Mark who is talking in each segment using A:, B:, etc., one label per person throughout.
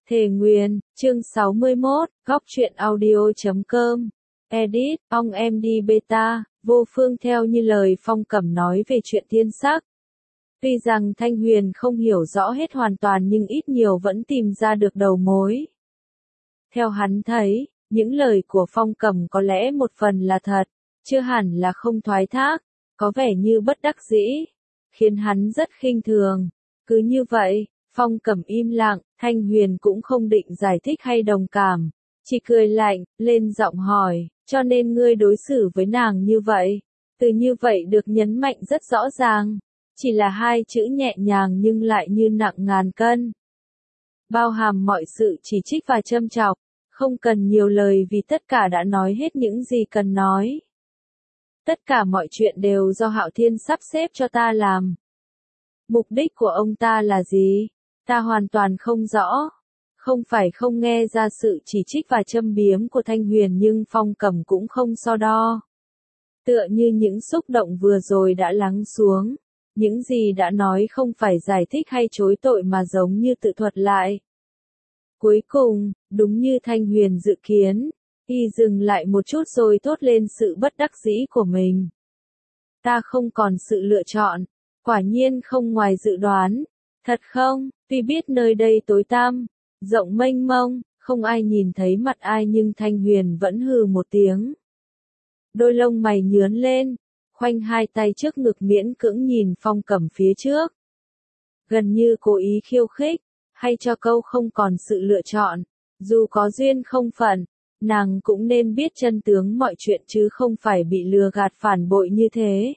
A: Thề Nguyền, chương 61, góc truyện audio.com. Edit, ong em đi beta, vô phương theo như lời Phong Cẩm nói về chuyện thiên sắc. Tuy rằng Thanh Huyền không hiểu rõ hết hoàn toàn nhưng ít nhiều vẫn tìm ra được đầu mối. Theo hắn thấy, những lời của Phong Cẩm có lẽ một phần là thật, chưa hẳn là không thoái thác, có vẻ như bất đắc dĩ, khiến hắn rất khinh thường. Cứ như vậy, Phong Cẩm im lặng, Thanh Huyền cũng không định giải thích hay đồng cảm, chỉ cười lạnh, lên giọng hỏi, cho nên ngươi đối xử với nàng như vậy. Từ như vậy được nhấn mạnh rất rõ ràng, chỉ là hai chữ nhẹ nhàng nhưng lại như nặng ngàn cân. Bao hàm mọi sự chỉ trích và châm chọc, không cần nhiều lời vì tất cả đã nói hết những gì cần nói. Tất cả mọi chuyện đều do Hạo Thiên sắp xếp cho ta làm. Mục đích của ông ta là gì? Ta hoàn toàn không rõ. Không phải không nghe ra sự chỉ trích và châm biếm của Thanh Huyền nhưng Phong Cẩm cũng không so đo. Tựa như những xúc động vừa rồi đã lắng xuống. Những gì đã nói không phải giải thích hay chối tội mà giống như tự thuật lại. Cuối cùng, đúng như Thanh Huyền dự kiến, y dừng lại một chút rồi thốt lên sự bất đắc dĩ của mình. Ta không còn sự lựa chọn. Quả nhiên không ngoài dự đoán. Thật không, tuy biết nơi đây tối tăm, rộng mênh mông, không ai nhìn thấy mặt ai nhưng Thanh Huyền vẫn hừ một tiếng. Đôi lông mày nhướn lên, khoanh hai tay trước ngực miễn cưỡng nhìn Phong Cẩm phía trước. Gần như cố ý khiêu khích, hay cho câu không còn sự lựa chọn, dù có duyên không phận, nàng cũng nên biết chân tướng mọi chuyện chứ không phải bị lừa gạt phản bội như thế.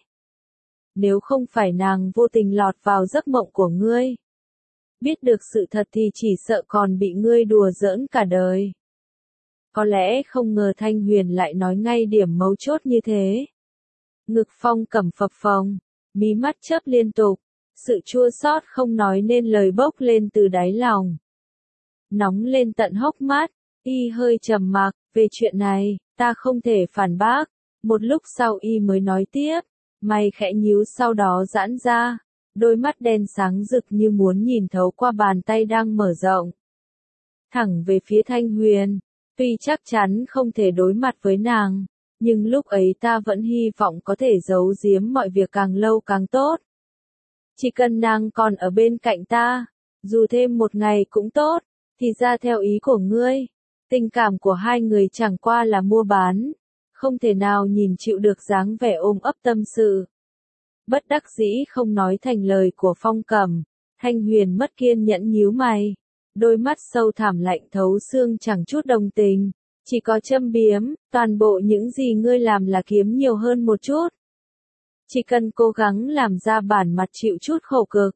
A: Nếu không phải nàng vô tình lọt vào giấc mộng của ngươi, biết được sự thật thì chỉ sợ còn bị ngươi đùa giỡn cả đời. Có lẽ không ngờ Thanh Huyền lại nói ngay điểm mấu chốt như thế. Ngực Phong Cẩm phập phồng, mí mắt chớp liên tục, sự chua xót không nói nên lời bốc lên từ đáy lòng. Nóng lên tận hốc mắt, y hơi trầm mặc, về chuyện này, ta không thể phản bác. Một lúc sau y mới nói tiếp, mày khẽ nhíu sau đó giãn ra, đôi mắt đen sáng rực như muốn nhìn thấu qua bàn tay đang mở rộng. Thẳng về phía Thanh Huyền, tuy chắc chắn không thể đối mặt với nàng, nhưng lúc ấy ta vẫn hy vọng có thể giấu giếm mọi việc càng lâu càng tốt. Chỉ cần nàng còn ở bên cạnh ta, dù thêm một ngày cũng tốt, thì ra theo ý của ngươi, tình cảm của hai người chẳng qua là mua bán, không thể nào nhìn chịu được dáng vẻ ôm ấp tâm sự. Bất đắc dĩ không nói thành lời của Phong Cẩm, Thanh Huyền mất kiên nhẫn nhíu mày, đôi mắt sâu thẳm lạnh thấu xương chẳng chút đồng tình, chỉ có châm biếm, toàn bộ những gì ngươi làm là kiếm nhiều hơn một chút. Chỉ cần cố gắng làm ra bản mặt chịu chút khổ cực.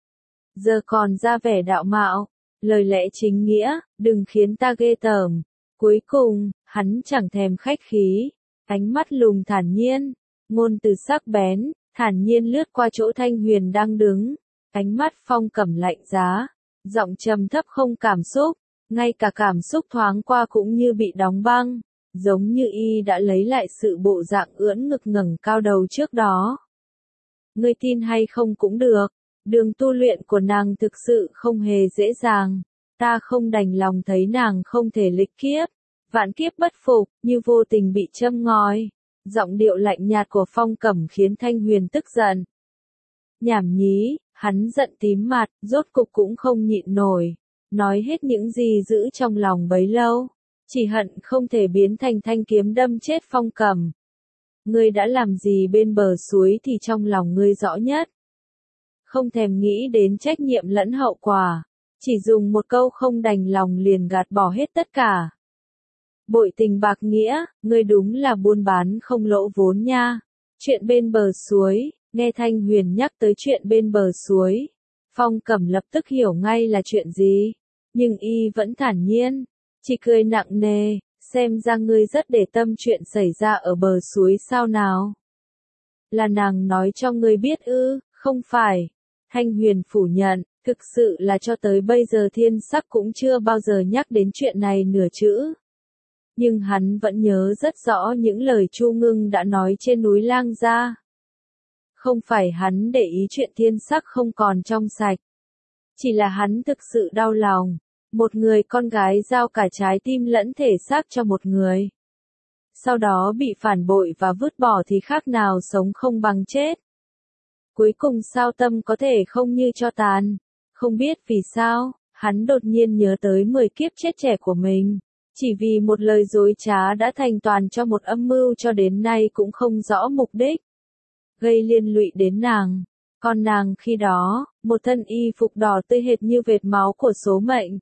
A: Giờ còn ra vẻ đạo mạo, lời lẽ chính nghĩa, đừng khiến ta ghê tởm. Cuối cùng, hắn chẳng thèm khách khí, ánh mắt lùng thản nhiên, ngôn từ sắc bén, thản nhiên lướt qua chỗ Thanh Huyền đang đứng, ánh mắt Phong Cẩm lạnh giá, giọng trầm thấp không cảm xúc, ngay cả cảm xúc thoáng qua cũng như bị đóng băng, giống như y đã lấy lại sự bộ dạng ưỡn ngực ngẩng cao đầu trước đó. Ngươi tin hay không cũng được, đường tu luyện của nàng thực sự không hề dễ dàng, ta không đành lòng thấy nàng không thể lịch kiếp, vạn kiếp bất phục, như vô tình bị châm ngòi. Giọng điệu lạnh nhạt của Phong Cẩm khiến Thanh Huyền tức giận. Nhảm nhí, hắn giận tím mặt, rốt cục cũng không nhịn nổi, nói hết những gì giữ trong lòng bấy lâu, chỉ hận không thể biến thành thanh kiếm đâm chết Phong Cẩm. Ngươi đã làm gì bên bờ suối thì trong lòng ngươi rõ nhất. Không thèm nghĩ đến trách nhiệm lẫn hậu quả, chỉ dùng một câu không đành lòng liền gạt bỏ hết tất cả. Bội tình bạc nghĩa, ngươi đúng là buôn bán không lỗ vốn nha. Chuyện bên bờ suối, nghe Thanh Huyền nhắc tới chuyện bên bờ suối, Phong Cẩm lập tức hiểu ngay là chuyện gì, nhưng y vẫn thản nhiên, chỉ cười nặng nề, xem ra ngươi rất để tâm chuyện xảy ra ở bờ suối sao nào. Là nàng nói cho ngươi biết ư, không phải. Thanh Huyền phủ nhận, thực sự là cho tới bây giờ Thiên Sắc cũng chưa bao giờ nhắc đến chuyện này nửa chữ. Nhưng hắn vẫn nhớ rất rõ những lời Chu Ngưng đã nói trên núi Lang Gia. Không phải hắn để ý chuyện Thiên Sắc không còn trong sạch. Chỉ là hắn thực sự đau lòng. Một người con gái giao cả trái tim lẫn thể xác cho một người. Sau đó bị phản bội và vứt bỏ thì khác nào sống không bằng chết. Cuối cùng sao Tâm có thể không như tro tàn. Không biết vì sao, hắn đột nhiên nhớ tới 10 kiếp chết trẻ của mình. Chỉ vì một lời dối trá đã thành toàn cho một âm mưu cho đến nay cũng không rõ mục đích. Gây liên lụy đến nàng. Còn nàng khi đó, một thân y phục đỏ tươi hệt như vệt máu của số mệnh.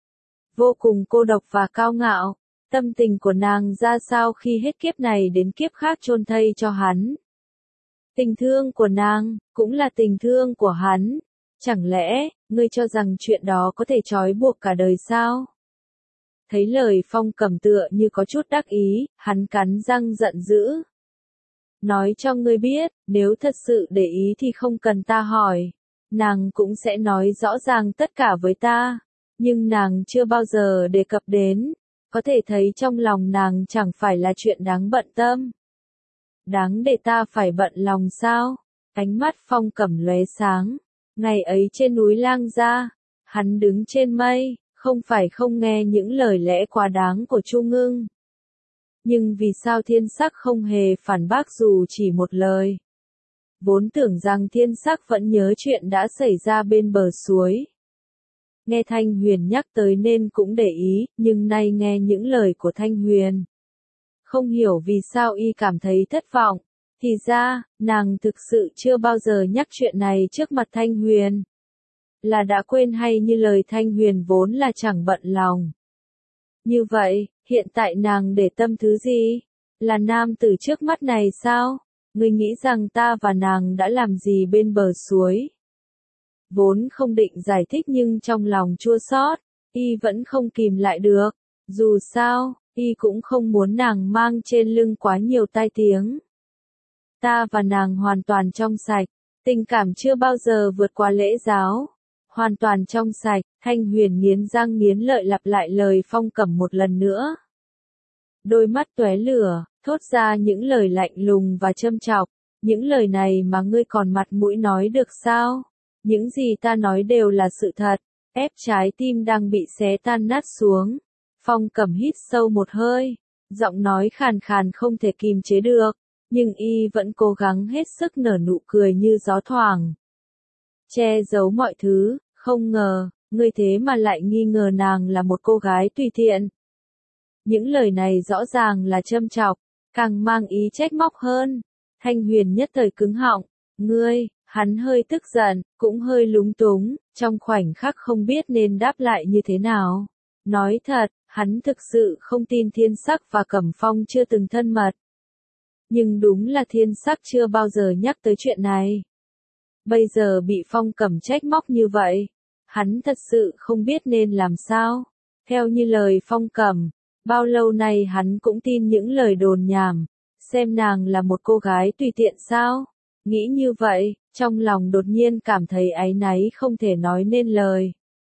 A: Vô cùng cô độc và cao ngạo. Tâm tình của nàng ra sao khi hết kiếp này đến kiếp khác chôn thây cho hắn. Tình thương của nàng, cũng là tình thương của hắn. Chẳng lẽ, ngươi cho rằng chuyện đó có thể trói buộc cả đời sao? Thấy lời Phong Cẩm tựa như có chút đắc ý, hắn cắn răng giận dữ. Nói cho ngươi biết, nếu thật sự để ý thì không cần ta hỏi. Nàng cũng sẽ nói rõ ràng tất cả với ta. Nhưng nàng chưa bao giờ đề cập đến. Có thể thấy trong lòng nàng chẳng phải là chuyện đáng bận tâm. Đáng để ta phải bận lòng sao? Ánh mắt Phong Cẩm lóe sáng. Ngày ấy trên núi Lang Gia, hắn đứng trên mây, không phải không nghe những lời lẽ quá đáng của Chu Ngưng. Nhưng vì sao Thiên Sắc không hề phản bác dù chỉ một lời? Vốn tưởng rằng Thiên Sắc vẫn nhớ chuyện đã xảy ra bên bờ suối. Nghe Thanh Huyền nhắc tới nên cũng để ý, nhưng nay nghe những lời của Thanh Huyền. Không hiểu vì sao y cảm thấy thất vọng. Thì ra, nàng thực sự chưa bao giờ nhắc chuyện này trước mặt Thanh Huyền. Là đã quên hay như lời Thanh Huyền vốn là chẳng bận lòng. Như vậy, hiện tại nàng để tâm thứ gì? Là nam tử trước mắt này sao? Ngươi nghĩ rằng ta và nàng đã làm gì bên bờ suối? Vốn không định giải thích nhưng trong lòng chua xót, y vẫn không kìm lại được. Dù sao, y cũng không muốn nàng mang trên lưng quá nhiều tai tiếng. Ta và nàng hoàn toàn trong sạch, tình cảm chưa bao giờ vượt qua lễ giáo. Hoàn toàn trong sạch, Thanh Huyền nghiến răng nghiến lợi lặp lại lời Phong Cẩm một lần nữa. Đôi mắt tóe lửa, thốt ra những lời lạnh lùng và châm chọc. Những lời này mà ngươi còn mặt mũi nói được sao? Những gì ta nói đều là sự thật. Ép trái tim đang bị xé tan nát xuống. Phong Cẩm hít sâu một hơi, giọng nói khàn khàn không thể kìm chế được, nhưng y vẫn cố gắng hết sức nở nụ cười như gió thoảng. Che giấu mọi thứ, không ngờ, ngươi thế mà lại nghi ngờ nàng là một cô gái tùy tiện. Những lời này rõ ràng là châm chọc, càng mang ý trách móc hơn. Thanh Huyền nhất thời cứng họng, ngươi, hắn hơi tức giận, cũng hơi lúng túng, trong khoảnh khắc không biết nên đáp lại như thế nào. Nói thật, hắn thực sự không tin Thiên Sắc và Cẩm Phong chưa từng thân mật. Nhưng đúng là Thiên Sắc chưa bao giờ nhắc tới chuyện này. Bây giờ bị Phong Cẩm trách móc như vậy, hắn thật sự không biết nên làm sao. Theo như lời Phong Cẩm, bao lâu nay hắn cũng tin những lời đồn nhảm, xem nàng là một cô gái tùy tiện sao. Nghĩ như vậy, trong lòng đột nhiên cảm thấy áy náy không thể nói nên lời.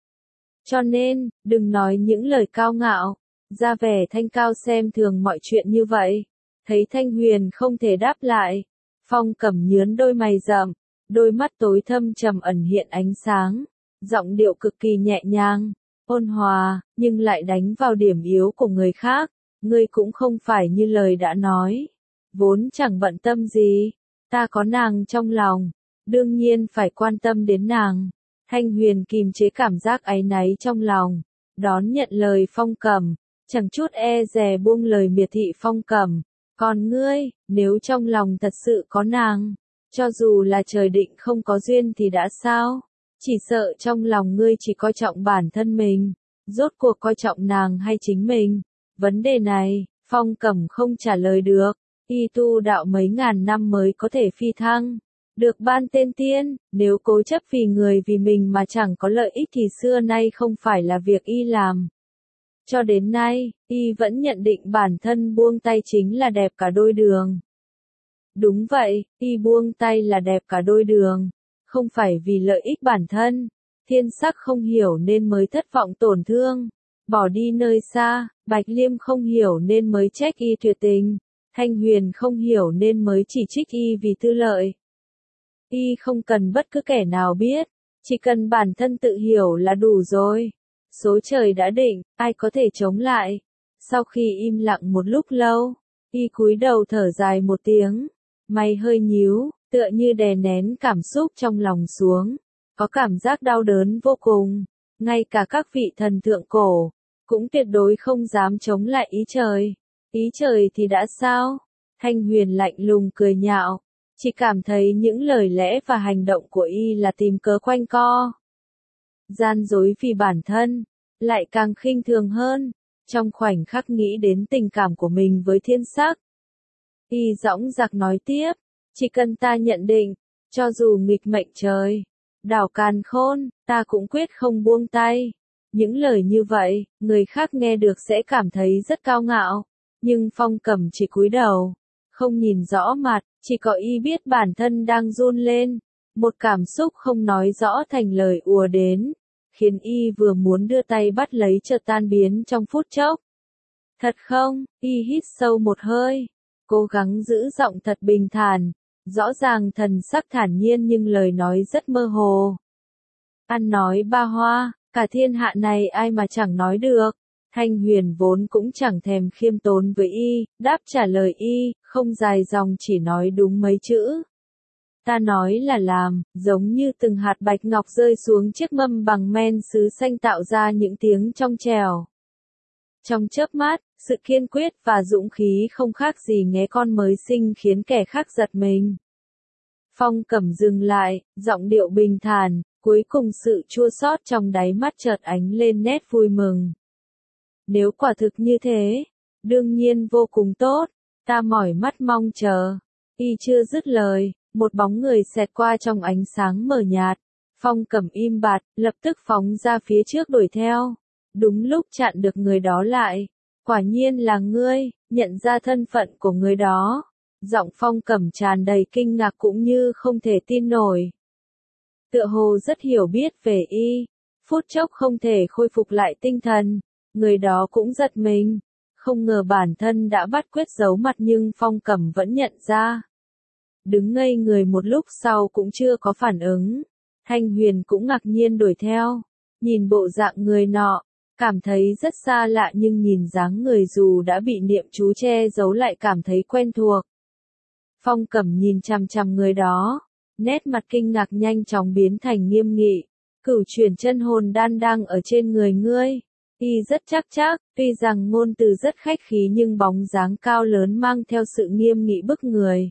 A: Cho nên, đừng nói những lời cao ngạo, ra vẻ thanh cao xem thường mọi chuyện như vậy. Thấy Thanh Huyền không thể đáp lại, Phong Cẩm nhướng đôi mày rậm, đôi mắt tối thâm trầm ẩn hiện ánh sáng, giọng điệu cực kỳ nhẹ nhàng, ôn hòa, nhưng lại đánh vào điểm yếu của người khác. Ngươi cũng không phải như lời đã nói, vốn chẳng bận tâm gì, ta có nàng trong lòng, đương nhiên phải quan tâm đến nàng. Thanh Huyền kìm chế cảm giác áy náy trong lòng, đón nhận lời Phong Cẩm, chẳng chút e dè buông lời miệt thị Phong Cẩm. Còn ngươi, nếu trong lòng thật sự có nàng, cho dù là trời định không có duyên thì đã sao? Chỉ sợ trong lòng ngươi chỉ coi trọng bản thân mình, rốt cuộc coi trọng nàng hay chính mình? Vấn đề này, Phong Cẩm không trả lời được. Y tu đạo mấy ngàn năm mới có thể phi thăng, được ban tên tiên, nếu cố chấp vì người vì mình mà chẳng có lợi ích thì xưa nay không phải là việc y làm. Cho đến nay, y vẫn nhận định bản thân buông tay chính là đẹp cả đôi đường. Đúng vậy, y buông tay là đẹp cả đôi đường, không phải vì lợi ích bản thân. Thiên Sắc không hiểu nên mới thất vọng tổn thương, bỏ đi nơi xa. Bạch Liêm không hiểu nên mới trách y tuyệt tình. Thanh Huyền không hiểu nên mới chỉ trích y vì tư lợi. Y không cần bất cứ kẻ nào biết, chỉ cần bản thân tự hiểu là đủ rồi. Số trời đã định, ai có thể chống lại. Sau khi im lặng một lúc lâu, y cúi đầu thở dài một tiếng, mày hơi nhíu, tựa như đè nén cảm xúc trong lòng xuống, có cảm giác đau đớn vô cùng, ngay cả các vị thần thượng cổ, cũng tuyệt đối không dám chống lại ý trời. Ý trời thì đã sao? Thanh Huyền lạnh lùng cười nhạo, chỉ cảm thấy những lời lẽ và hành động của y là tìm cớ quanh co. Gian dối vì bản thân, lại càng khinh thường hơn, trong khoảnh khắc nghĩ đến tình cảm của mình với thiên sắc. Y dõng dạc nói tiếp, chỉ cần ta nhận định, cho dù nghịch mệnh trời, đảo càn khôn, ta cũng quyết không buông tay. Những lời như vậy, người khác nghe được sẽ cảm thấy rất cao ngạo, nhưng Phong Cẩm chỉ cúi đầu, không nhìn rõ mặt, chỉ có y biết bản thân đang run lên, một cảm xúc không nói rõ thành lời ùa đến, khiến y vừa muốn đưa tay bắt lấy chợt tan biến trong phút chốc. Thật không? Y hít sâu một hơi, cố gắng giữ giọng thật bình thản, rõ ràng thần sắc thản nhiên nhưng lời nói rất mơ hồ. Ăn nói ba hoa, cả thiên hạ này ai mà chẳng nói được. Thanh Huyền vốn cũng chẳng thèm khiêm tốn với y, đáp trả lời y, không dài dòng chỉ nói đúng mấy chữ. Ta nói là làm, giống như từng hạt bạch ngọc rơi xuống chiếc mâm bằng men sứ xanh tạo ra những tiếng trong trẻo. Trong chớp mắt, sự kiên quyết và dũng khí không khác gì nghé con mới sinh khiến kẻ khác giật mình. Phong Cẩm dừng lại, giọng điệu bình thản, cuối cùng sự chua xót trong đáy mắt chợt ánh lên nét vui mừng. Nếu quả thực như thế, đương nhiên vô cùng tốt, ta mỏi mắt mong chờ. Y chưa dứt lời, một bóng người xẹt qua trong ánh sáng mờ nhạt. Phong Cẩm im bặt, lập tức phóng ra phía trước đuổi theo. Đúng lúc chặn được người đó lại. Quả nhiên là ngươi, nhận ra thân phận của người đó. Giọng Phong Cẩm tràn đầy kinh ngạc cũng như không thể tin nổi. Tựa hồ rất hiểu biết về y, phút chốc không thể khôi phục lại tinh thần. Người đó cũng giật mình, không ngờ bản thân đã bắt quyết giấu mặt nhưng Phong Cẩm vẫn nhận ra. Đứng ngây người một lúc sau cũng chưa có phản ứng. Thanh Huyền cũng ngạc nhiên đuổi theo, nhìn bộ dạng người nọ, cảm thấy rất xa lạ nhưng nhìn dáng người dù đã bị niệm chú che giấu lại cảm thấy quen thuộc. Phong Cẩm nhìn chằm chằm người đó, nét mặt kinh ngạc nhanh chóng biến thành nghiêm nghị. Cửu chuyển chân hồn đan đang ở trên người ngươi. Y rất chắc, tuy rằng ngôn từ rất khách khí nhưng bóng dáng cao lớn mang theo sự nghiêm nghị bức người.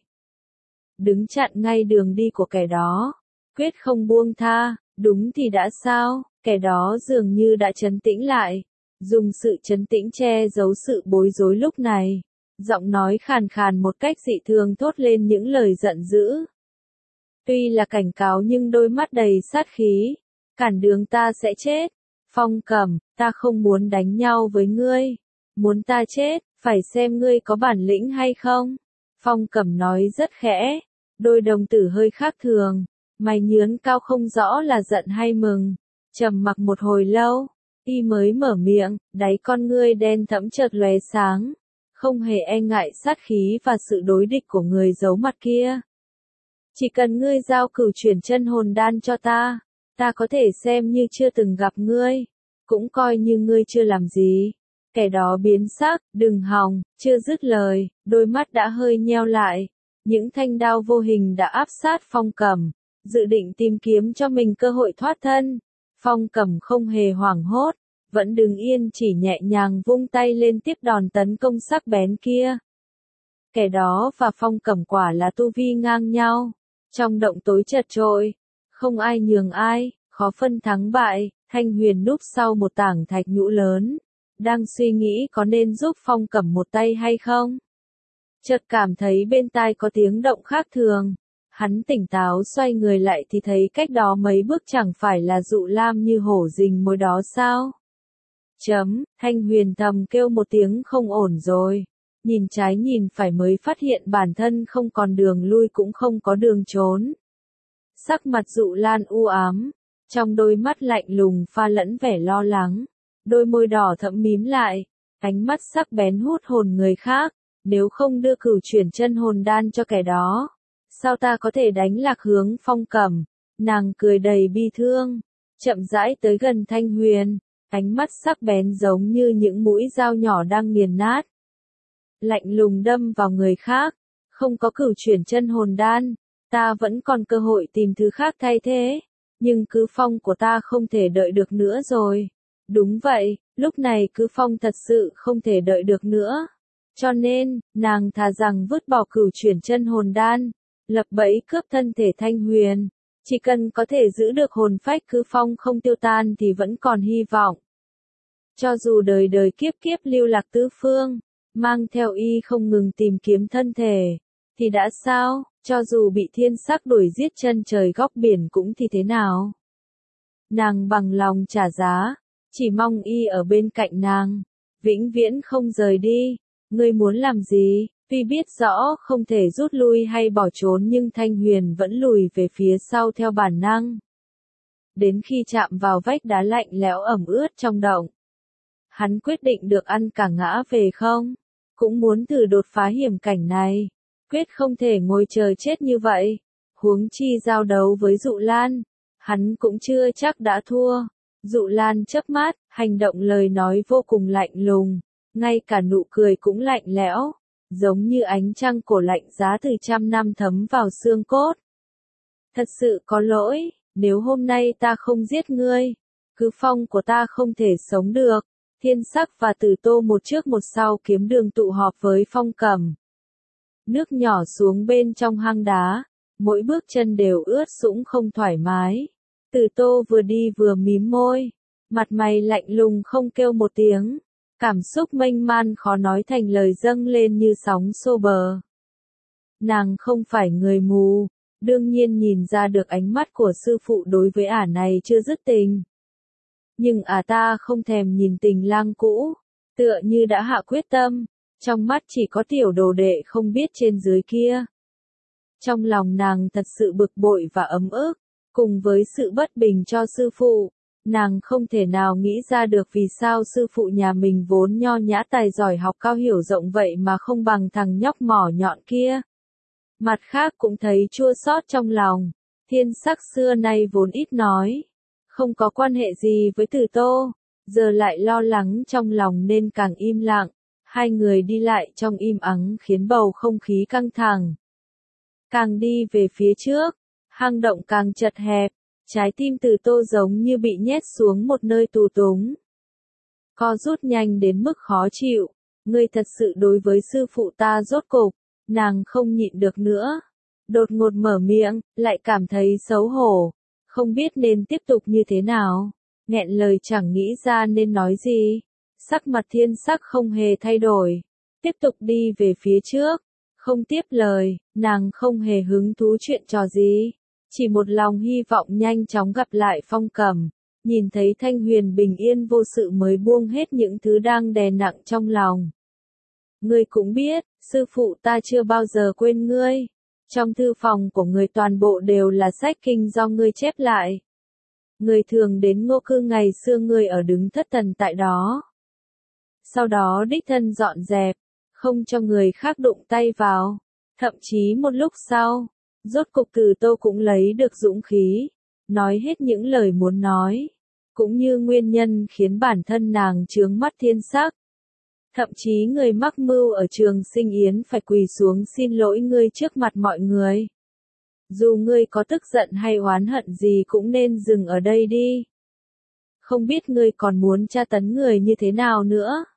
A: Đứng chặn ngay đường đi của kẻ đó, quyết không buông tha, đúng thì đã sao, kẻ đó dường như đã trấn tĩnh lại, dùng sự trấn tĩnh che giấu sự bối rối lúc này, giọng nói khàn khàn một cách dị thường thốt lên những lời giận dữ. Tuy là cảnh cáo nhưng đôi mắt đầy sát khí, cản đường ta sẽ chết. Phong Cẩm, ta không muốn đánh nhau với ngươi. Muốn ta chết, phải xem ngươi có bản lĩnh hay không. Phong Cẩm nói rất khẽ, đôi đồng tử hơi khác thường, mày nhướn cao không rõ là giận hay mừng. Trầm mặc một hồi lâu, y mới mở miệng, đáy con ngươi đen thẫm chợt lóe sáng, không hề e ngại sát khí và sự đối địch của người giấu mặt kia. Chỉ cần ngươi giao cửu chuyển chân hồn đan cho ta có thể xem như chưa từng gặp ngươi, cũng coi như ngươi chưa làm gì. Kẻ đó biến sắc, đừng hòng, chưa dứt lời, đôi mắt đã hơi nheo lại. Những thanh đao vô hình đã áp sát Phong Cẩm, dự định tìm kiếm cho mình cơ hội thoát thân. Phong Cẩm không hề hoảng hốt, vẫn đứng yên chỉ nhẹ nhàng vung tay lên tiếp đòn tấn công sắc bén kia. Kẻ đó và Phong Cẩm quả là tu vi ngang nhau, trong động tối chật chội, không ai nhường ai, khó phân thắng bại. Thanh Huyền núp sau một tảng thạch nhũ lớn, đang suy nghĩ có nên giúp Phong Cẩm một tay hay không. Chợt cảm thấy bên tai có tiếng động khác thường, hắn tỉnh táo xoay người lại thì thấy cách đó mấy bước chẳng phải là Dụ Lam như hổ rình mồi đó sao. Thanh Huyền thầm kêu một tiếng không ổn rồi, nhìn trái nhìn phải mới phát hiện bản thân không còn đường lui cũng không có đường trốn. Sắc mặt Dụ Lan u ám, trong đôi mắt lạnh lùng pha lẫn vẻ lo lắng, đôi môi đỏ thẫm mím lại, ánh mắt sắc bén hút hồn người khác, nếu không đưa cửu chuyển chân hồn đan cho kẻ đó, sao ta có thể đánh lạc hướng Phong Cẩm. Nàng cười đầy bi thương, chậm rãi tới gần Thanh Huyền, ánh mắt sắc bén giống như những mũi dao nhỏ đang nghiền nát. Lạnh lùng đâm vào người khác, không có cửu chuyển chân hồn đan, ta vẫn còn cơ hội tìm thứ khác thay thế, nhưng Cứ Phong của ta không thể đợi được nữa rồi. Đúng vậy, lúc này Cứ Phong thật sự không thể đợi được nữa. Cho nên, nàng thà rằng vứt bỏ cửu chuyển chân hồn đan, lập bẫy cướp thân thể Thanh Huyền. Chỉ cần có thể giữ được hồn phách Cứ Phong không tiêu tan thì vẫn còn hy vọng. Cho dù đời đời kiếp kiếp lưu lạc tứ phương, mang theo y không ngừng tìm kiếm thân thể, thì đã sao, cho dù bị thiên sắc đuổi giết chân trời góc biển cũng thì thế nào. Nàng bằng lòng trả giá, chỉ mong y ở bên cạnh nàng, vĩnh viễn không rời đi. Ngươi muốn làm gì? Tuy biết rõ không thể rút lui hay bỏ trốn nhưng Thanh Huyền vẫn lùi về phía sau theo bản năng. Đến khi chạm vào vách đá lạnh lẽo ẩm ướt trong động, hắn quyết định được ăn cả ngã về không, cũng muốn thử đột phá hiểm cảnh này, quyết không thể ngồi chờ chết như vậy. Huống chi giao đấu với Dụ Lan, hắn cũng chưa chắc đã thua. Dụ Lan chớp mắt, hành động lời nói vô cùng lạnh lùng, ngay cả nụ cười cũng lạnh lẽo, giống như ánh trăng cổ lạnh giá từ trăm năm thấm vào xương cốt. Thật sự có lỗi, nếu hôm nay ta không giết ngươi, Cứ Phong của ta không thể sống được. Thiên Sắc và Tử Tô một trước một sau kiếm đường tụ họp với Phong Cẩm. Nước nhỏ xuống bên trong hang đá, mỗi bước chân đều ướt sũng không thoải mái. Tử Tô vừa đi vừa mím môi, mặt mày lạnh lùng không kêu một tiếng. Cảm xúc mênh man khó nói thành lời dâng lên như sóng xô bờ. Nàng không phải người mù, đương nhiên nhìn ra được ánh mắt của sư phụ đối với ả này chưa dứt tình. Nhưng ta không thèm nhìn tình lang cũ, tựa như đã hạ quyết tâm, trong mắt chỉ có tiểu đồ đệ không biết trên dưới kia. Trong lòng nàng thật sự bực bội và ấm ức, cùng với sự bất bình cho sư phụ. Nàng không thể nào nghĩ ra được vì sao sư phụ nhà mình vốn nho nhã tài giỏi học cao hiểu rộng vậy mà không bằng thằng nhóc mỏ nhọn kia. Mặt khác cũng thấy chua xót trong lòng, Thiên Sắc xưa nay vốn ít nói, không có quan hệ gì với Tử Tô, giờ lại lo lắng trong lòng nên càng im lặng. Hai người đi lại trong im ắng khiến bầu không khí căng thẳng. Càng đi về phía trước, hang động càng chật hẹp. Trái tim Tử Tô giống như bị nhét xuống một nơi tù túng. Co rút nhanh đến mức khó chịu. Ngươi thật sự đối với sư phụ ta rốt cục. Nàng không nhịn được nữa. Đột ngột mở miệng, lại cảm thấy xấu hổ. Không biết nên tiếp tục như thế nào. Nghẹn lời chẳng nghĩ ra nên nói gì. Sắc mặt Thiên Sắc không hề thay đổi. Tiếp tục đi về phía trước. Không tiếp lời, nàng không hề hứng thú chuyện trò gì. Chỉ một lòng hy vọng nhanh chóng gặp lại Phong Cẩm, nhìn thấy Thanh Huyền bình yên vô sự mới buông hết những thứ đang đè nặng trong lòng. Ngươi cũng biết, sư phụ ta chưa bao giờ quên ngươi. Trong thư phòng của người toàn bộ đều là sách kinh do ngươi chép lại. Người thường đến Ngô Cư ngày xưa ngươi ở đứng thất thần tại đó. Sau đó đích thân dọn dẹp, không cho người khác đụng tay vào. Thậm chí một lúc sau, rốt cục Tử Tô cũng lấy được dũng khí, nói hết những lời muốn nói, cũng như nguyên nhân khiến bản thân nàng chướng mắt Thiên Sắc. Thậm chí người mắc mưu ở Trường Sinh Yến phải quỳ xuống xin lỗi ngươi trước mặt mọi người. Dù ngươi có tức giận hay oán hận gì cũng nên dừng ở đây đi. Không biết ngươi còn muốn tra tấn người như thế nào nữa.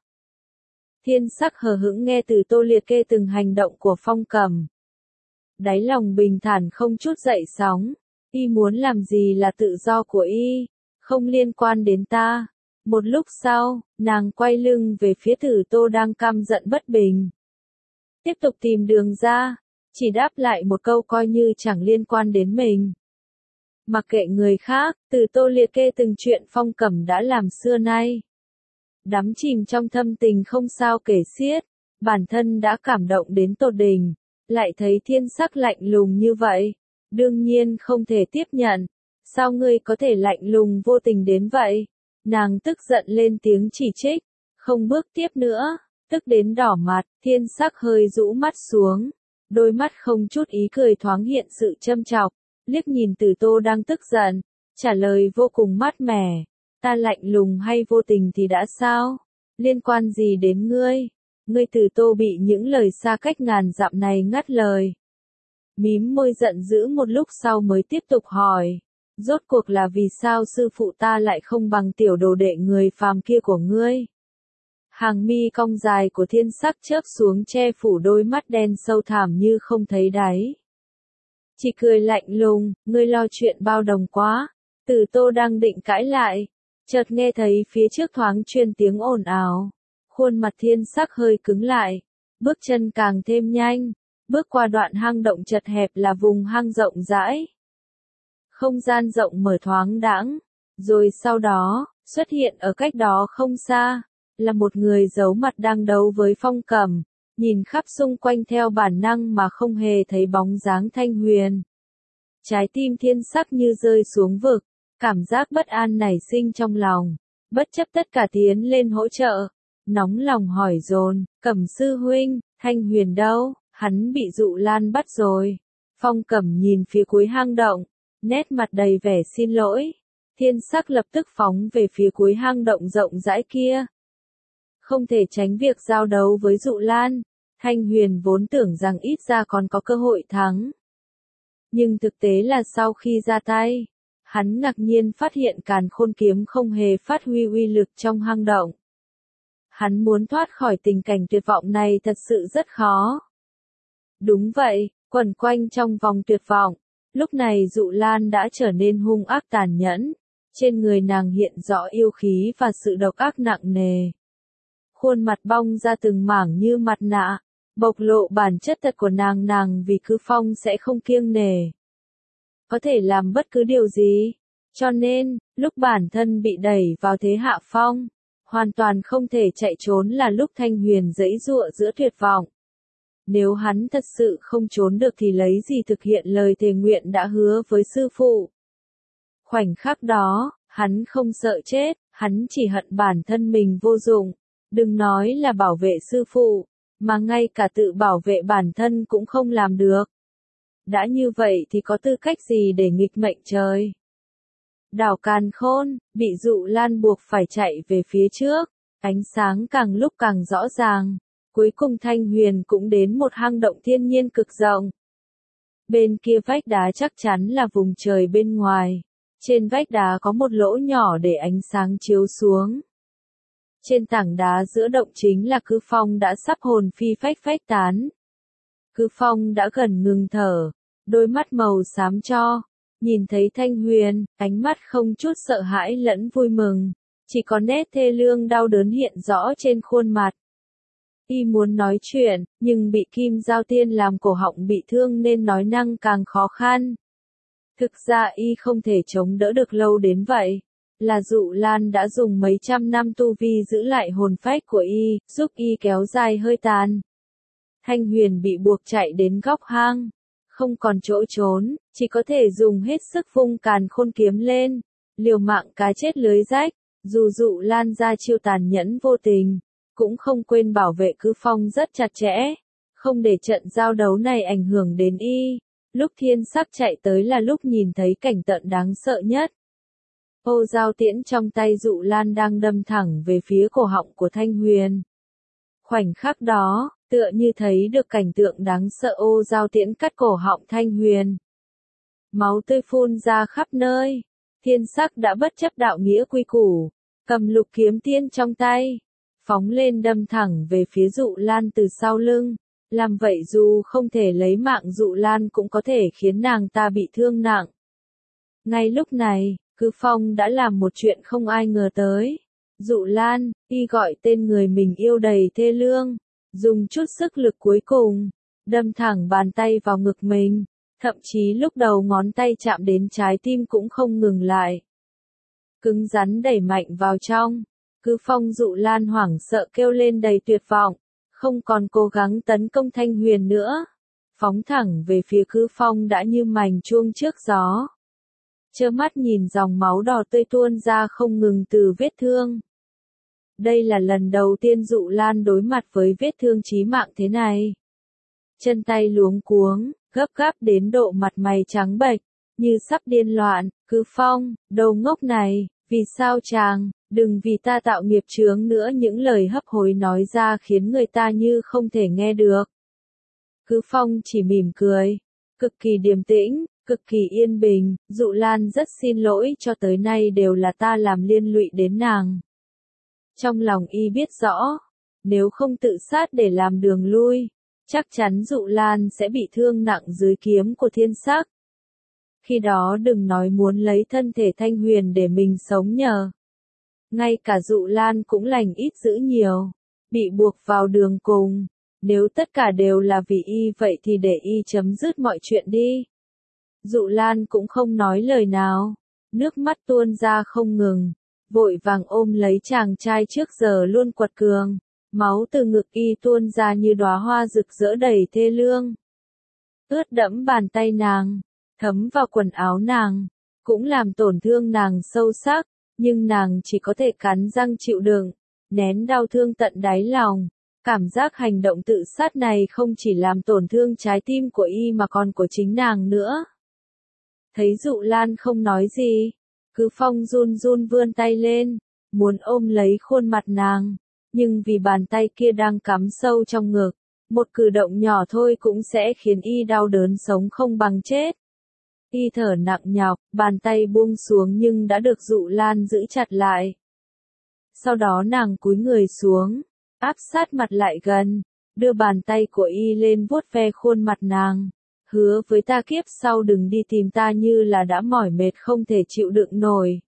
A: Thiên Sắc hờ hững nghe Tử Tô liệt kê từng hành động của Phong Cẩm. Đáy lòng bình thản không chút dậy sóng, y muốn làm gì là tự do của y, không liên quan đến ta. Một lúc sau, nàng quay lưng về phía Tử Tô đang căm giận bất bình. Tiếp tục tìm đường ra, chỉ đáp lại một câu coi như chẳng liên quan đến mình. Mặc kệ người khác, Tử Tô liệt kê từng chuyện Phong Cẩm đã làm xưa nay. Đắm chìm trong thâm tình không sao kể xiết, bản thân đã cảm động đến tột đỉnh. Lại thấy Thiên Sắc lạnh lùng như vậy, đương nhiên không thể tiếp nhận. Sao ngươi có thể lạnh lùng vô tình đến vậy? Nàng tức giận lên tiếng chỉ trích, không bước tiếp nữa, tức đến đỏ mặt. Thiên Sắc hơi rũ mắt xuống, đôi mắt không chút ý cười thoáng hiện sự châm chọc, liếc nhìn Tử Tô đang tức giận, trả lời vô cùng mát mẻ. Ta lạnh lùng hay vô tình thì đã sao? Liên quan gì đến ngươi? Ngươi Từ Tô bị những lời xa cách ngàn dặm này ngắt lời. Mím môi giận dữ một lúc sau mới tiếp tục hỏi. Rốt cuộc là vì sao sư phụ ta lại không bằng tiểu đồ đệ người phàm kia của ngươi? Hàng mi cong dài của Thiên Sắc chớp xuống che phủ đôi mắt đen sâu thẳm như không thấy đáy. Chỉ cười lạnh lùng, ngươi lo chuyện bao đồng quá. Từ Tô đang định cãi lại, chợt nghe thấy phía trước thoáng truyền tiếng ồn ào. Khuôn mặt Thiên Sắc hơi cứng lại, bước chân càng thêm nhanh, bước qua đoạn hang động chật hẹp là vùng hang rộng rãi. Không gian rộng mở thoáng đãng, rồi sau đó, xuất hiện ở cách đó không xa, là một người giấu mặt đang đấu với Phong Cẩm, nhìn khắp xung quanh theo bản năng mà không hề thấy bóng dáng Thanh Huyền. Trái tim Thiên Sắc như rơi xuống vực, cảm giác bất an nảy sinh trong lòng, bất chấp tất cả tiến lên hỗ trợ, nóng lòng hỏi dồn, Cẩm sư huynh, Thanh Huyền đâu, hắn bị Dụ Lan bắt rồi. Phong Cẩm nhìn phía cuối hang động, nét mặt đầy vẻ xin lỗi. Thiên Sắc lập tức phóng về phía cuối hang động rộng rãi kia. Không thể tránh việc giao đấu với Dụ Lan, Thanh Huyền vốn tưởng rằng ít ra còn có cơ hội thắng. Nhưng thực tế là sau khi ra tay, hắn ngạc nhiên phát hiện Càn Khôn kiếm không hề phát huy uy lực trong hang động. Hắn muốn thoát khỏi tình cảnh tuyệt vọng này thật sự rất khó. Đúng vậy, quẩn quanh trong vòng tuyệt vọng, lúc này Dụ Lan đã trở nên hung ác tàn nhẫn, trên người nàng hiện rõ yêu khí và sự độc ác nặng nề. Khuôn mặt bong ra từng mảng như mặt nạ, bộc lộ bản chất thật của nàng vì cứ Phong sẽ không kiêng nể. Có thể làm bất cứ điều gì, cho nên, lúc bản thân bị đẩy vào thế hạ phong, hoàn toàn không thể chạy trốn là lúc Thanh Huyền giãy giụa giữa tuyệt vọng. Nếu hắn thật sự không trốn được thì lấy gì thực hiện lời thề nguyện đã hứa với sư phụ. Khoảnh khắc đó, hắn không sợ chết, hắn chỉ hận bản thân mình vô dụng, đừng nói là bảo vệ sư phụ, mà ngay cả tự bảo vệ bản thân cũng không làm được. Đã như vậy thì có tư cách gì để nghịch mệnh trời? Đảo Càn Khôn, bị Dụ Lan buộc phải chạy về phía trước, ánh sáng càng lúc càng rõ ràng. Cuối cùng Thanh Huyền cũng đến một hang động thiên nhiên cực rộng. Bên kia vách đá chắc chắn là vùng trời bên ngoài. Trên vách đá có một lỗ nhỏ để ánh sáng chiếu xuống. Trên tảng đá giữa động chính là Cứ Phong đã sắp hồn phi phách tán. Cứ Phong đã gần ngừng thở, đôi mắt màu xám cho. Nhìn thấy Thanh Huyền, ánh mắt không chút sợ hãi lẫn vui mừng. Chỉ có nét thê lương đau đớn hiện rõ trên khuôn mặt. Y muốn nói chuyện, nhưng bị Kim Giao Tiên làm cổ họng bị thương nên nói năng càng khó khăn. Thực ra Y không thể chống đỡ được lâu đến vậy. Là Dụ Lan đã dùng mấy trăm năm tu vi giữ lại hồn phách của Y, giúp Y kéo dài hơi tàn. Thanh Huyền bị buộc chạy đến góc hang. Không còn chỗ trốn, chỉ có thể dùng hết sức vung Càn Khôn kiếm lên. Liều mạng cá chết lưới rách, dù Dụ Lan ra chiêu tàn nhẫn vô tình. Cũng không quên bảo vệ Cứ Phong rất chặt chẽ, không để trận giao đấu này ảnh hưởng đến Y. Lúc Thiên Sắc chạy tới là lúc nhìn thấy cảnh tượng đáng sợ nhất. Ô giao tiễn trong tay Dụ Lan đang đâm thẳng về phía cổ họng của Thanh Huyền. Khoảnh khắc đó, tựa như thấy được cảnh tượng đáng sợ ô giao tiễn cắt cổ họng Thanh Huyền. Máu tươi phun ra khắp nơi, Thiên Sắc đã bất chấp đạo nghĩa quy củ, cầm lục kiếm tiên trong tay. Phóng lên đâm thẳng về phía Dụ Lan từ sau lưng, làm vậy dù không thể lấy mạng Dụ Lan cũng có thể khiến nàng ta bị thương nặng. Ngay lúc này, Cứ Phong đã làm một chuyện không ai ngờ tới. Dụ Lan, Y gọi tên người mình yêu đầy thê lương, dùng chút sức lực cuối cùng, đâm thẳng bàn tay vào ngực mình, thậm chí lúc đầu ngón tay chạm đến trái tim cũng không ngừng lại. Cứng rắn đẩy mạnh vào trong. Cứ Phong Dụ Lan hoảng sợ kêu lên đầy tuyệt vọng, không còn cố gắng tấn công Thanh Huyền nữa. Phóng thẳng về phía Cứ Phong đã như mảnh chuông trước gió. Trơ mắt nhìn dòng máu đỏ tươi tuôn ra không ngừng từ vết thương. Đây là lần đầu tiên Dụ Lan đối mặt với vết thương chí mạng thế này. Chân tay luống cuống, gấp gáp đến độ mặt mày trắng bệch, như sắp điên loạn. Cứ Phong, đồ ngốc này, Vì sao chàng, đừng vì ta tạo nghiệp chướng nữa, những lời hấp hối nói ra khiến người ta như không thể nghe được. Cứ Phong chỉ mỉm cười, cực kỳ điềm tĩnh, cực kỳ yên bình. Dụ Lan rất xin lỗi, cho tới nay đều là ta làm liên lụy đến nàng. Trong lòng y biết rõ, nếu không tự sát để làm đường lui, chắc chắn Dụ Lan sẽ bị thương nặng dưới kiếm của thiên sắc. Khi đó đừng nói muốn lấy thân thể Thanh Huyền để mình sống nhờ. Ngay cả Dụ Lan cũng lành ít dữ nhiều, bị buộc vào đường cùng. Nếu tất cả đều là vì y vậy thì để y chấm dứt mọi chuyện đi. Dụ Lan cũng không nói lời nào, nước mắt tuôn ra không ngừng, vội vàng ôm lấy chàng trai trước giờ luôn quật cường. Máu từ ngực y tuôn ra như đóa hoa rực rỡ đầy thê lương. Ướt đẫm bàn tay nàng, thấm vào quần áo nàng, cũng làm tổn thương nàng sâu sắc, nhưng nàng chỉ có thể cắn răng chịu đựng, nén đau thương tận đáy lòng. Cảm giác hành động tự sát này không chỉ làm tổn thương trái tim của y mà còn của chính nàng nữa. Thấy Dụ Lan không nói gì, Cứ Phong run run vươn tay lên, muốn ôm lấy khuôn mặt nàng, nhưng vì bàn tay kia đang cắm sâu trong ngực, một cử động nhỏ thôi cũng sẽ khiến y đau đớn sống không bằng chết. Y thở nặng nhọc, bàn tay buông xuống nhưng đã được Dụ Lan giữ chặt lại. Sau đó nàng cúi người xuống, áp sát mặt lại gần, đưa bàn tay của y lên vuốt ve khuôn mặt nàng. Hứa với ta kiếp sau đừng đi tìm ta như là đã mỏi mệt không thể chịu đựng nổi.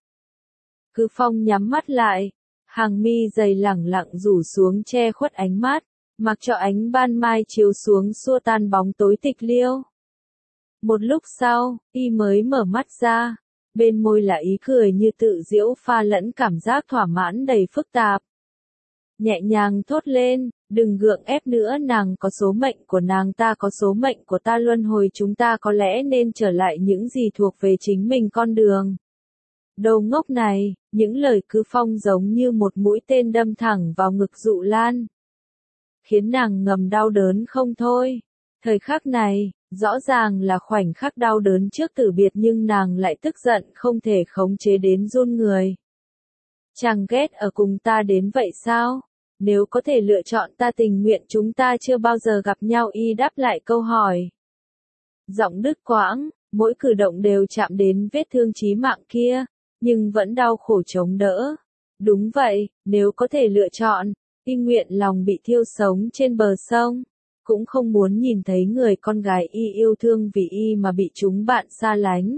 A: Cứ Phong nhắm mắt lại, hàng mi dày lẳng lặng rủ xuống che khuất ánh mắt, mặc cho ánh ban mai chiếu xuống xua tan bóng tối tịch liêu. Một lúc sau, y mới mở mắt ra, bên môi là ý cười như tự giễu pha lẫn cảm giác thỏa mãn đầy phức tạp. Nhẹ nhàng thốt lên, đừng gượng ép nữa, nàng có số mệnh của nàng, ta có số mệnh của ta, luân hồi chúng ta có lẽ nên trở lại những gì thuộc về chính mình con đường. Đầu ngốc này, những lời Cứ Phong giống như một mũi tên đâm thẳng vào ngực Dụ Lan, khiến nàng ngầm đau đớn không thôi. Thời khắc này, rõ ràng là khoảnh khắc đau đớn trước tử biệt nhưng nàng lại tức giận không thể khống chế đến run người. Chàng ghét ở cùng ta đến vậy sao? Nếu có thể lựa chọn ta tình nguyện chúng ta chưa bao giờ gặp nhau, y đáp lại câu hỏi. Giọng đứt quãng, mỗi cử động đều chạm đến vết thương chí mạng kia, nhưng vẫn đau khổ chống đỡ. Đúng vậy, nếu có thể lựa chọn, y nguyện lòng bị thiêu sống trên bờ sông, cũng không muốn nhìn thấy người con gái y yêu thương vì y mà bị chúng bạn xa lánh.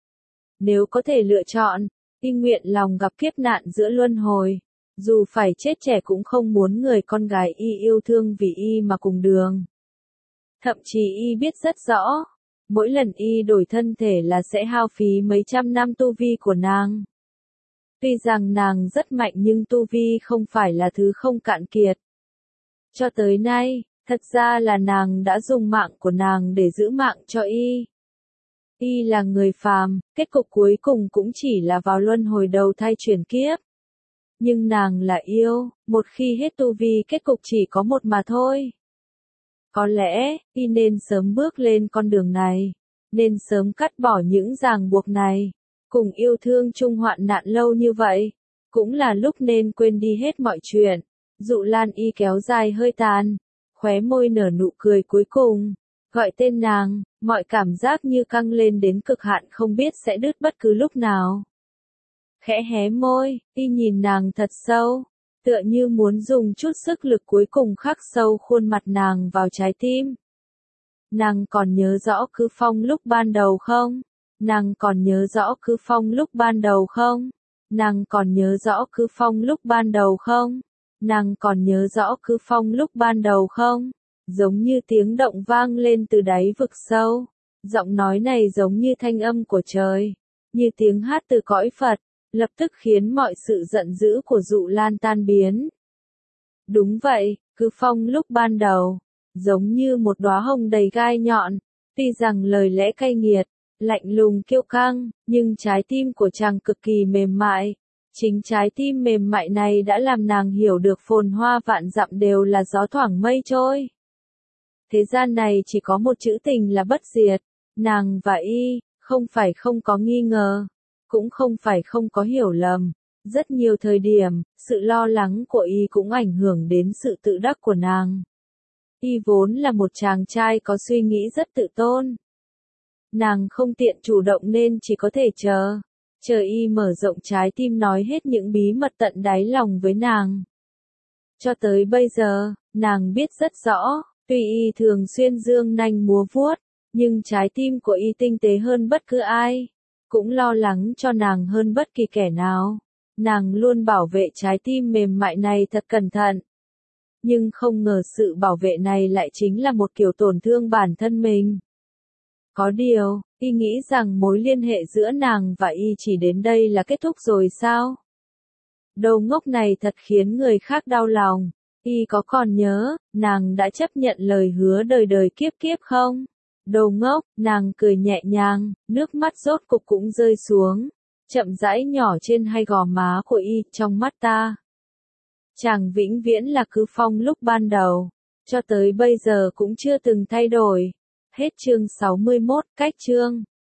A: Nếu có thể lựa chọn, y nguyện lòng gặp kiếp nạn giữa luân hồi, dù phải chết trẻ cũng không muốn người con gái y yêu thương vì y mà cùng đường. Thậm chí y biết rất rõ, mỗi lần y đổi thân thể là sẽ hao phí mấy trăm năm tu vi của nàng. Tuy rằng nàng rất mạnh nhưng tu vi không phải là thứ không cạn kiệt. Cho tới nay, thật ra là nàng đã dùng mạng của nàng để giữ mạng cho y. Y là người phàm, kết cục cuối cùng cũng chỉ là vào luân hồi đầu thai chuyển kiếp. Nhưng nàng là yêu, một khi hết tu vi kết cục chỉ có một mà thôi. Có lẽ, y nên sớm bước lên con đường này, nên sớm cắt bỏ những ràng buộc này, cùng yêu thương chung hoạn nạn lâu như vậy, cũng là lúc nên quên đi hết mọi chuyện. Dụ Lan y kéo dài hơi tàn, khóe môi nở nụ cười cuối cùng, gọi tên nàng, mọi cảm giác như căng lên đến cực hạn không biết sẽ đứt bất cứ lúc nào. Khẽ hé môi, y nhìn nàng thật sâu, tựa như muốn dùng chút sức lực cuối cùng khắc sâu khuôn mặt nàng vào trái tim. Nàng còn nhớ rõ Cứ Phong lúc ban đầu không? Nàng còn nhớ rõ Cứ Phong lúc ban đầu không? Nàng còn nhớ rõ Cứ Phong lúc ban đầu không? Nàng còn nhớ rõ Cứ Phong lúc ban đầu không? Giống như tiếng động vang lên từ đáy vực sâu. Giọng nói này giống như thanh âm của trời, như tiếng hát từ cõi Phật, lập tức khiến mọi sự giận dữ của Dụ Lan tan biến. Đúng vậy, Cứ Phong lúc ban đầu, giống như một đóa hồng đầy gai nhọn, tuy rằng lời lẽ cay nghiệt, lạnh lùng kiêu căng, nhưng trái tim của chàng cực kỳ mềm mại. Chính trái tim mềm mại này đã làm nàng hiểu được phồn hoa vạn dặm đều là gió thoảng mây trôi. Thế gian này chỉ có một chữ tình là bất diệt, nàng và y, không phải không có nghi ngờ. Cũng không phải không có hiểu lầm. Rất nhiều thời điểm, sự lo lắng của y cũng ảnh hưởng đến sự tự đắc của nàng. Y vốn là một chàng trai có suy nghĩ rất tự tôn. Nàng không tiện chủ động nên chỉ có thể chờ y mở rộng trái tim nói hết những bí mật tận đáy lòng với nàng. Cho tới bây giờ, nàng biết rất rõ, tuy y thường xuyên dương nanh múa vuốt, nhưng trái tim của y tinh tế hơn bất cứ ai, cũng lo lắng cho nàng hơn bất kỳ kẻ nào. Nàng luôn bảo vệ trái tim mềm mại này thật cẩn thận. Nhưng không ngờ sự bảo vệ này lại chính là một kiểu tổn thương bản thân mình. Có điều, y nghĩ rằng mối liên hệ giữa nàng và y chỉ đến đây là kết thúc rồi sao? Đầu ngốc này thật khiến người khác đau lòng. Y có còn nhớ, nàng đã chấp nhận lời hứa đời đời kiếp kiếp không? Đầu ngốc, nàng cười nhẹ nhàng, nước mắt rốt cục cũng rơi xuống, chậm rãi nhỏ trên hai gò má của y, trong mắt ta. Chàng vĩnh viễn là Cứ Phong lúc ban đầu, cho tới bây giờ cũng chưa từng thay đổi. Hết chương 61, cách chương.